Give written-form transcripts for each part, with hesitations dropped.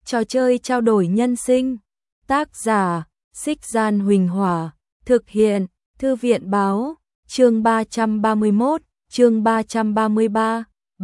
Trò chơi trao đổi nhân sinh. Tác giả, Xích Gian Huỳnh Hỏa. Thực hiện, Thư viện Báo. Chương 331, chương 333,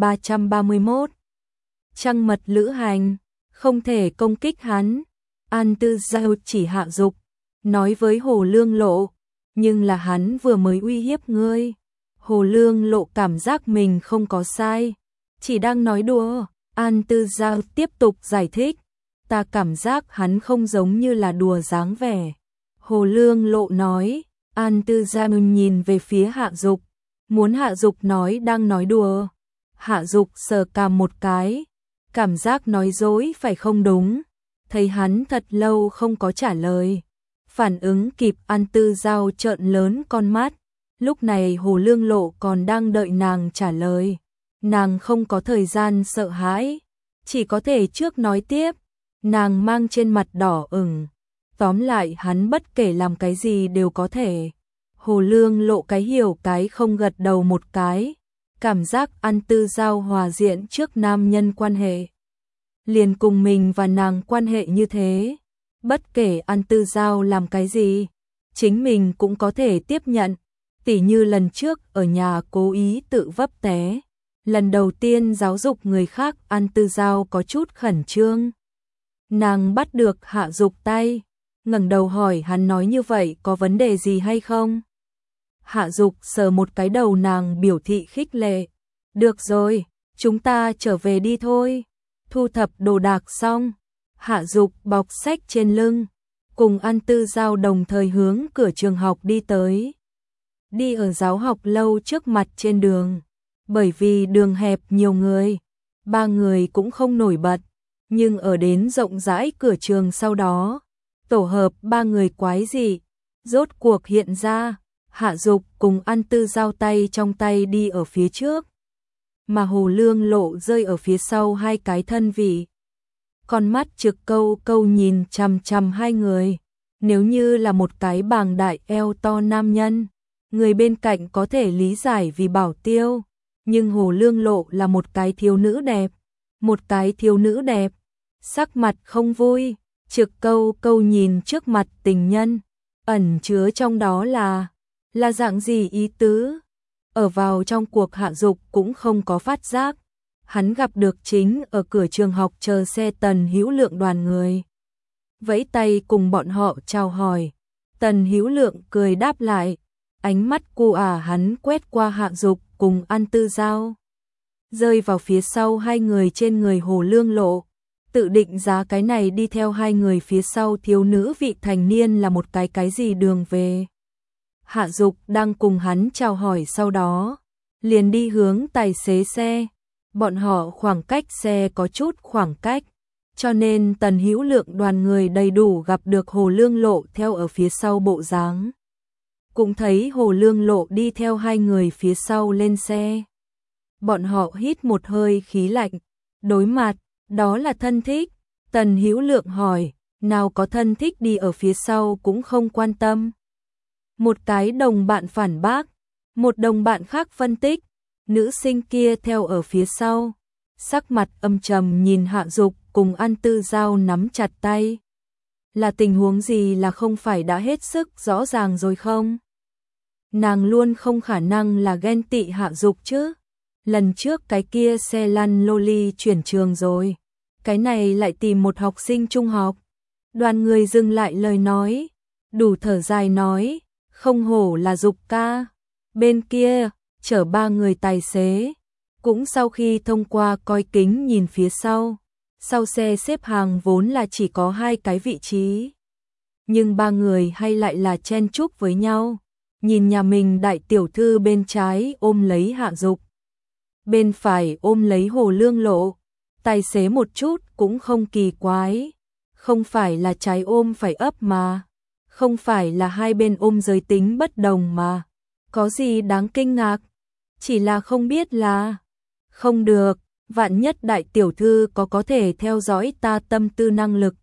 331. Trăng mật lữ hành, không thể công kích hắn. An Tư Giao chỉ hạ dục, nói với Hồ Lương Lộ, nhưng là hắn vừa mới uy hiếp ngươi. Hồ Lương Lộ cảm giác mình không có sai, chỉ đang nói đùa. An Tư Giao tiếp tục giải thích, ta cảm giác hắn không giống như là đùa dáng vẻ. Hồ Lương Lộ nói. An Tư Giao nhìn về phía Hạ Dục, muốn Hạ Dục nói đang nói đùa. Hạ Dục sờ cằm một cái, cảm giác nói dối phải không đúng. Thấy hắn thật lâu không có trả lời, phản ứng kịp, An Tư Giao trợn lớn con mắt. Lúc này Hồ Lương Lộ còn đang đợi nàng trả lời, nàng không có thời gian sợ hãi, chỉ có thể trước nói tiếp. Nàng mang trên mặt đỏ ửng. Tóm lại hắn bất kể làm cái gì đều có thể. Hồ Lương Lộ cái hiểu cái không gật đầu một cái, cảm giác An Tư Giao hòa diện trước nam nhân quan hệ, liền cùng mình và nàng quan hệ như thế. Bất kể An Tư Giao làm cái gì, chính mình cũng có thể tiếp nhận. Tỉ như lần trước ở nhà cố ý tự vấp té, lần đầu tiên giáo dục người khác, An Tư Giao có chút khẩn trương. Nàng bắt được Hạ Dục tay, ngẩng đầu hỏi hắn nói như vậy có vấn đề gì hay không. Hạ Dục sờ một cái đầu nàng, biểu thị khích lệ. Được rồi, chúng ta trở về đi thôi. Thu thập đồ đạc xong, Hạ Dục bọc sách trên lưng, cùng An Tư Giao đồng thời hướng cửa trường học đi tới. Đi ở giáo học lâu trước mặt trên đường, bởi vì đường hẹp nhiều người, ba người cũng không nổi bật, nhưng ở đến rộng rãi cửa trường sau đó, tổ hợp ba người quái dị rốt cuộc hiện ra. Hạ Dục cùng An Tư Giao tay trong tay đi ở phía trước, mà Hồ Lương Lộ rơi ở phía sau hai cái thân vị. Con mắt trực câu câu nhìn chằm chằm hai người. Nếu như là một cái bàng đại eo to nam nhân, người bên cạnh có thể lý giải vì bảo tiêu, nhưng Hồ Lương Lộ là một cái thiếu nữ đẹp, một cái thiếu nữ đẹp, sắc mặt không vui, trực câu câu nhìn trước mặt tình nhân, ẩn chứa trong đó là dạng gì ý tứ. Ở vào trong cuộc, Hạ Dục cũng không có phát giác, hắn gặp được chính ở cửa trường học chờ xe Tần Hữu Lượng đoàn người, vẫy tay cùng bọn họ chào hỏi. Tần Hữu Lượng cười đáp lại, ánh mắt cu hắn quét qua Hạ Dục cùng An Tư Giao, rơi vào phía sau hai người trên người Hồ Lương Lộ, tự định giá cái này đi theo hai người phía sau thiếu nữ vị thành niên là một cái gì đường về. Hạ Dục đang cùng hắn chào hỏi, sau đó liền đi hướng tài xế xe. Bọn họ khoảng cách xe có chút khoảng cách, cho nên Tần Hữu Lượng đoàn người đầy đủ gặp được Hồ Lương Lộ theo ở phía sau bộ dáng. Cũng thấy Hồ Lương Lộ đi theo hai người phía sau lên xe. Bọn họ hít một hơi khí lạnh, đối mặt, đó là thân thích. Tần Hữu Lượng hỏi, nào có thân thích đi ở phía sau cũng không quan tâm. Một cái đồng bạn phản bác, một đồng bạn khác phân tích, nữ sinh kia theo ở phía sau, sắc mặt âm trầm nhìn Hạ Dục cùng An Tư Giao nắm chặt tay. Là tình huống gì là không phải đã hết sức rõ ràng rồi không? Nàng luôn không khả năng là ghen tị Hạ Dục chứ. Lần trước cái kia xe lăn loli chuyển trường rồi, cái này lại tìm một học sinh trung học. Đoàn người dừng lại lời nói, đủ thở dài nói, không hổ là Dục ca. Bên kia, chở ba người tài xế, cũng sau khi thông qua coi kính nhìn phía sau. Sau xe xếp hàng vốn là chỉ có hai cái vị trí, nhưng ba người hay lại là chen chúc với nhau. Nhìn nhà mình đại tiểu thư bên trái ôm lấy Hạ Dục, bên phải ôm lấy Hồ Lương Lộ. Tài xế một chút cũng không kỳ quái, không phải là trái ôm phải ấp mà, không phải là hai bên ôm giới tính bất đồng mà, có gì đáng kinh ngạc, chỉ là không biết là không được, vạn nhất đại tiểu thư có thể theo dõi ta tâm tư năng lực.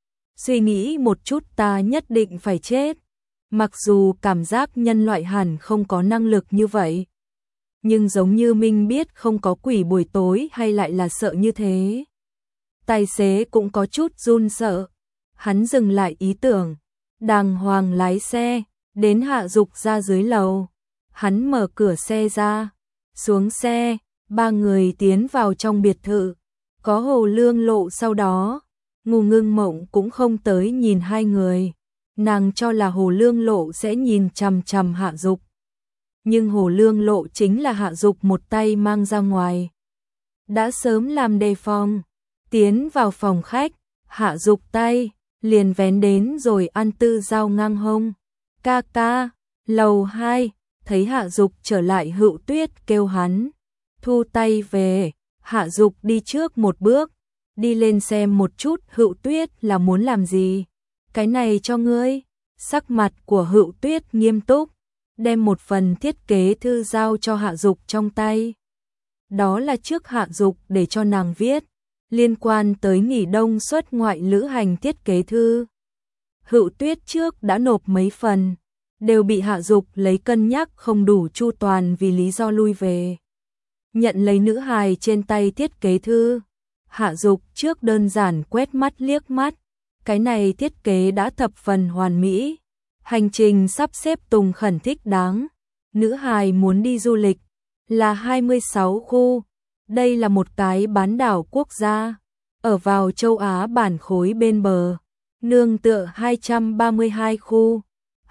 Suy nghĩ một chút ta nhất định phải chết. Mặc dù cảm giác nhân loại hẳn không có năng lực như vậy, nhưng giống như Minh biết không có quỷ buổi tối hay lại là sợ như thế. Tài xế cũng có chút run sợ. Hắn dừng lại ý tưởng, đàng hoàng lái xe, đến Hạ Dục ra dưới lầu. Hắn mở cửa xe ra, xuống xe, ba người tiến vào trong biệt thự. Có Hồ Lương Lộ sau đó, Ngô Ngưng Mộng cũng không tới nhìn hai người. Nàng cho là Hồ Lương Lộ sẽ nhìn chằm chằm Hạ Dục. Nhưng Hồ Lương Lộ chính là Hạ Dục một tay mang ra ngoài. Đã sớm làm đề phòng, tiến vào phòng khách, Hạ Dục tay, liền vén đến rồi ăn tư dao ngang hông. Ca ca, lầu 2, thấy Hạ Dục trở lại Hựu Tuyết kêu hắn. Thu tay về, Hạ Dục đi trước một bước, đi lên xem một chút Hựu Tuyết là muốn làm gì. Cái này cho ngươi. Sắc mặt của Hựu Tuyết nghiêm túc, đem một phần thiết kế thư giao cho Hạ Dục trong tay. Đó là trước Hạ Dục để cho nàng viết, liên quan tới nghỉ đông xuất ngoại lữ hành thiết kế thư. Hựu Tuyết trước đã nộp mấy phần, đều bị Hạ Dục lấy cân nhắc không đủ chu toàn vì lý do lui về. Nhận lấy nữ hài trên tay thiết kế thư, Hạ Dục trước đơn giản quét mắt liếc mắt, cái này thiết kế đã thập phần hoàn mỹ. Hành trình sắp xếp tùng khẩn thích đáng. Nữ hài muốn đi du lịch là 26 khu. Đây là một cái bán đảo quốc gia ở vào châu Á bản khối bên bờ. Nương tựa 232 khu.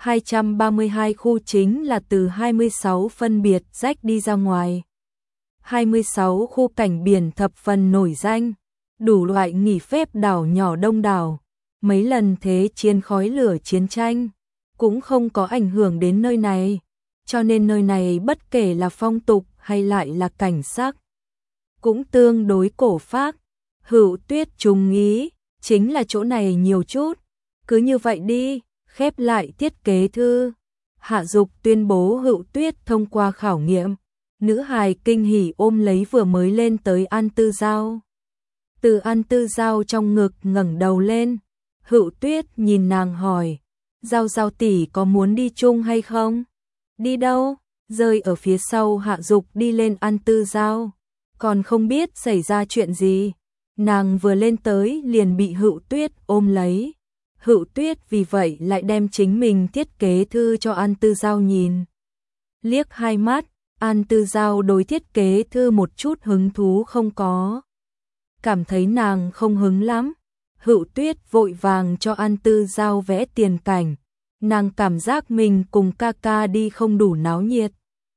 232 khu chính là từ 26 phân biệt rách đi ra ngoài. 26 khu cảnh biển thập phần nổi danh, đủ loại nghỉ phép đảo nhỏ đông đảo. Mấy lần thế chiến khói lửa chiến tranh cũng không có ảnh hưởng đến nơi này, cho nên nơi này bất kể là phong tục hay lại là cảnh sắc, cũng tương đối cổ phác. Hựu Tuyết trùng ý, chính là chỗ này nhiều chút, cứ như vậy đi, khép lại thiết kế thư. Hạ Dục tuyên bố Hựu Tuyết thông qua khảo nghiệm. Nữ hài kinh hỉ ôm lấy vừa mới lên tới An Tư Giao. Từ An Tư Giao trong ngực ngẩng đầu lên, Hựu Tuyết nhìn nàng hỏi, Giao Giao tỷ có muốn đi chung hay không? Đi đâu? Rơi ở phía sau Hạ Dục đi lên An Tư Giao, còn không biết xảy ra chuyện gì. Nàng vừa lên tới liền bị Hựu Tuyết ôm lấy. Hựu Tuyết vì vậy lại đem chính mình thiết kế thư cho An Tư Giao nhìn. Liếc hai mắt, An Tư Giao đối thiết kế thư một chút hứng thú không có. Cảm thấy nàng không hứng lắm. Hựu Tuyết vội vàng cho An Tư Giao vẽ tiền cảnh. Nàng cảm giác mình cùng ca ca đi không đủ náo nhiệt.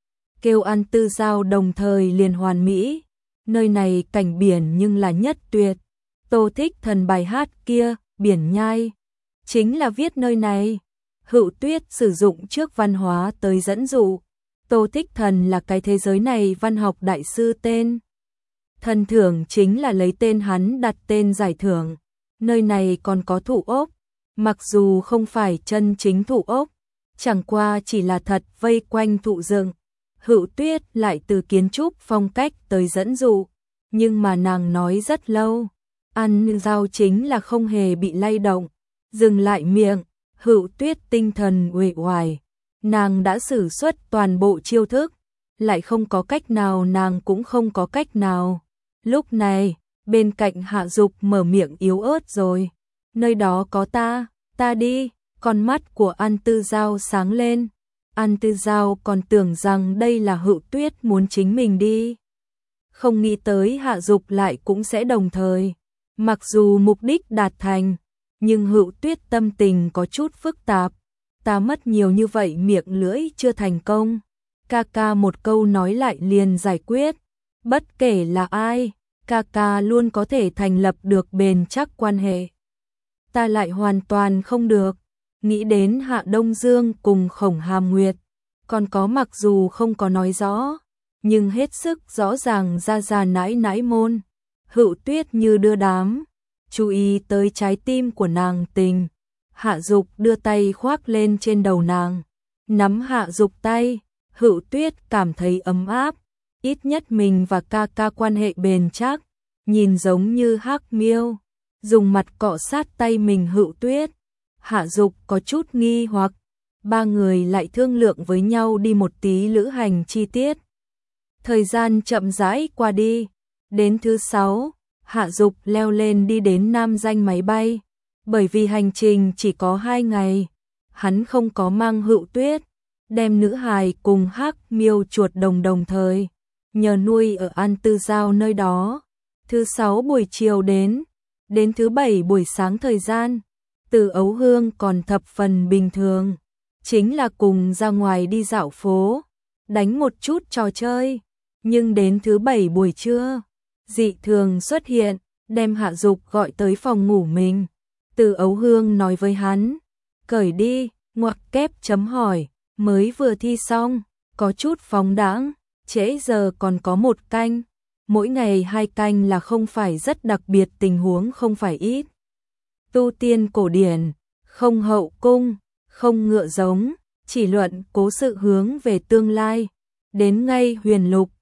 Kêu An Tư Giao đồng thời liền hoàn mỹ. Nơi này cảnh biển nhưng là nhất tuyệt. Tô Thích Thần bài hát kia, Biển Nhai, chính là viết nơi này. Hựu Tuyết sử dụng trước văn hóa tới dẫn dụ. Tô Thích Thần là cái thế giới này văn học đại sư tên. Thần thưởng chính là lấy tên hắn đặt tên giải thưởng. Nơi này còn có thụ ốc, mặc dù không phải chân chính thụ ốc, chẳng qua chỉ là thật vây quanh thụ rừng. Hựu Tuyết lại từ kiến trúc phong cách tới dẫn dụ, nhưng mà nàng nói rất lâu. An Giao chính là không hề bị lay động, dừng lại miệng. Hựu Tuyết tinh thần uể oải, nàng đã sử xuất toàn bộ chiêu thức, lại không có cách nào, nàng cũng không có cách nào. Lúc này, bên cạnh Hạ Dục mở miệng yếu ớt rồi. Nơi đó có ta đi. Con mắt của An Tư Giao sáng lên. An Tư Giao còn tưởng rằng đây là Hựu Tuyết muốn chính mình đi. Không nghĩ tới Hạ Dục lại cũng sẽ đồng thời. Mặc dù mục đích đạt thành, nhưng Hựu Tuyết tâm tình có chút phức tạp. Ta mất nhiều như vậy miệng lưỡi chưa thành công. Ca ca một câu nói lại liền giải quyết. Bất kể là ai, ca ca luôn có thể thành lập được bền chắc quan hệ. Ta lại hoàn toàn không được. Nghĩ đến Hạ Đông Dương cùng Khổng Hàm Nguyệt, còn có mặc dù không có nói rõ, nhưng hết sức rõ ràng ra nãi nãi môn. Hựu Tuyết như đưa đám, chú ý tới trái tim của nàng tình. Hạ Dục đưa tay khoác lên trên đầu nàng, nắm Hạ Dục tay. Hựu Tuyết cảm thấy ấm áp, ít nhất mình và ca ca quan hệ bền chắc, nhìn giống như Hắc Miêu, dùng mặt cọ sát tay mình. Hựu Tuyết, Hạ Dục có chút nghi hoặc, ba người lại thương lượng với nhau đi một tí lữ hành chi tiết. Thời gian chậm rãi qua đi, đến thứ 6, Hạ Dục leo lên đi đến Nam Danh máy bay, bởi vì hành trình chỉ có 2 ngày, hắn không có mang Hựu Tuyết, đem nữ hài cùng Hắc Miêu chuột đồng đồng thời nhờ nuôi ở An Tư Giao nơi đó. Thứ 6 buổi chiều đến thứ 7 buổi sáng thời gian, Từ Ấu Hương còn thập phần bình thường, chính là cùng ra ngoài đi dạo phố, đánh một chút trò chơi, nhưng đến thứ 7 buổi trưa, dị thường xuất hiện, đem Hạ Dục gọi tới phòng ngủ mình. Từ Ấu Hương nói với hắn, cởi đi, ngoặc kép chấm hỏi, mới vừa thi xong, có chút phóng đãng, trễ giờ còn có 1 canh, mỗi ngày 2 canh là không phải rất đặc biệt, tình huống không phải ít. Tu tiên cổ điển, không hậu cung, không ngựa giống, chỉ luận cố sự hướng về tương lai, đến ngay huyền lục,